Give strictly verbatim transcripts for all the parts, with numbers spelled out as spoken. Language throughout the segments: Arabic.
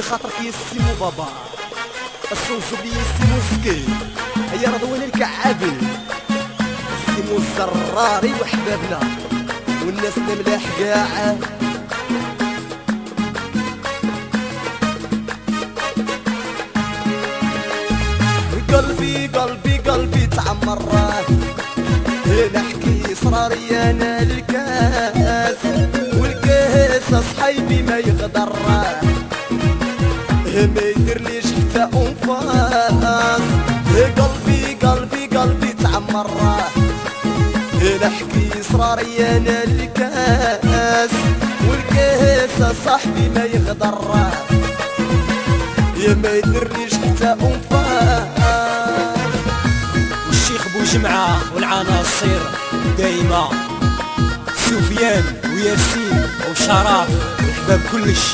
خاطرك يا السيمو بابا الصوص بلي السيمو سكي هيا رضوان الكعابي السيمو الزراري وحبابنا والناس الملاح كاع قلبي قلبي قلبي تعمر نحكي اسراري انا الكاس والكاس صحيبي ما يغدر ما يديرليش حتى انفاس قلبي قلبي قلبي تعمر نحكي اسراري انا الكاس والكاس صاحبي ما يغدر يا ما يديرليش حتى انفاس. والشيخ بوجمعة والعناصر دايما سفيان وياسين وشرف وحباب كلش.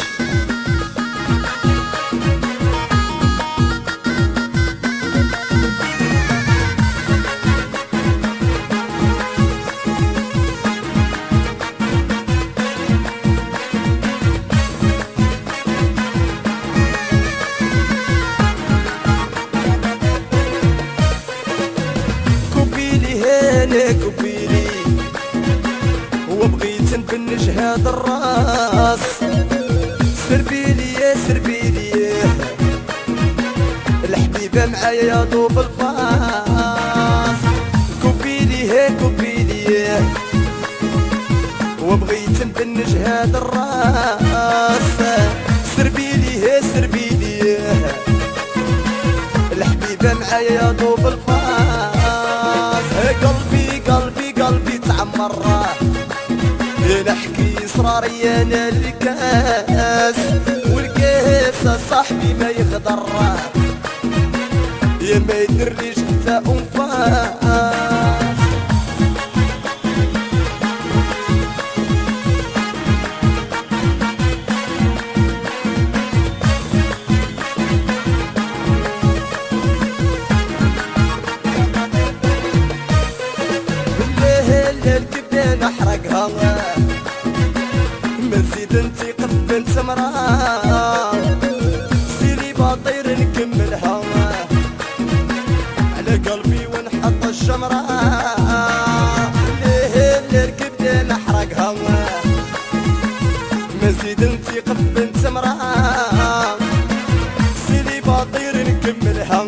كبيلي وبغيت نبنج هذا الراس سربيلي يا سربيلي الحبيبه معايا يا دوب الفاس كبيلي هي كبيلي وبغيت نبنج هذا الراس سربيلي هي سربيلي الحبيبه معايا يا دوب الفاس قلبي قلبي قلبي تعمر نحكي اسراري انا الكاس والكاس صاحبي ما يغدر يا ما يديرليش حتى انفاس. نحرقها مزيد انتي قبل سمرة سيري باطير نكملها على قلبي ونحط الشمرة ليه اللي ركبت نحرقها مزيد انتي قبل سمرة سيري باطير نكملها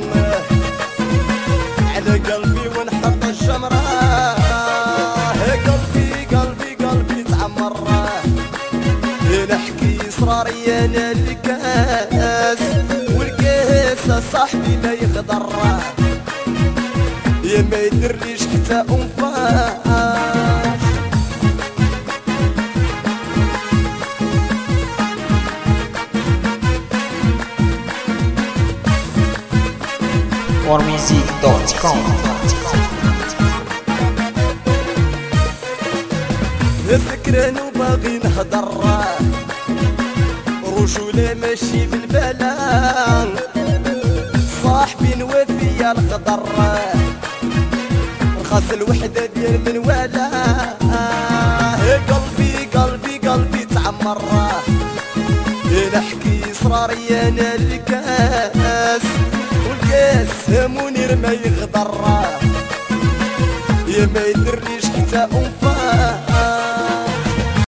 على قلبي ونحط الشمرة نحكي اسراري انا الكاس والكاس صاحبي ما يغدر يا ما يديرليش حتى انفاس. more music dot com. سكران وباغي نهضر رجولة ماشي بالبلان صاحبي نوفي يا الخضر رخص الوحدة ديال من ولا قلبي قلبي قلبي تعمر نحكي اسراري انا الكاس والكاس منير ما يغدر يا ما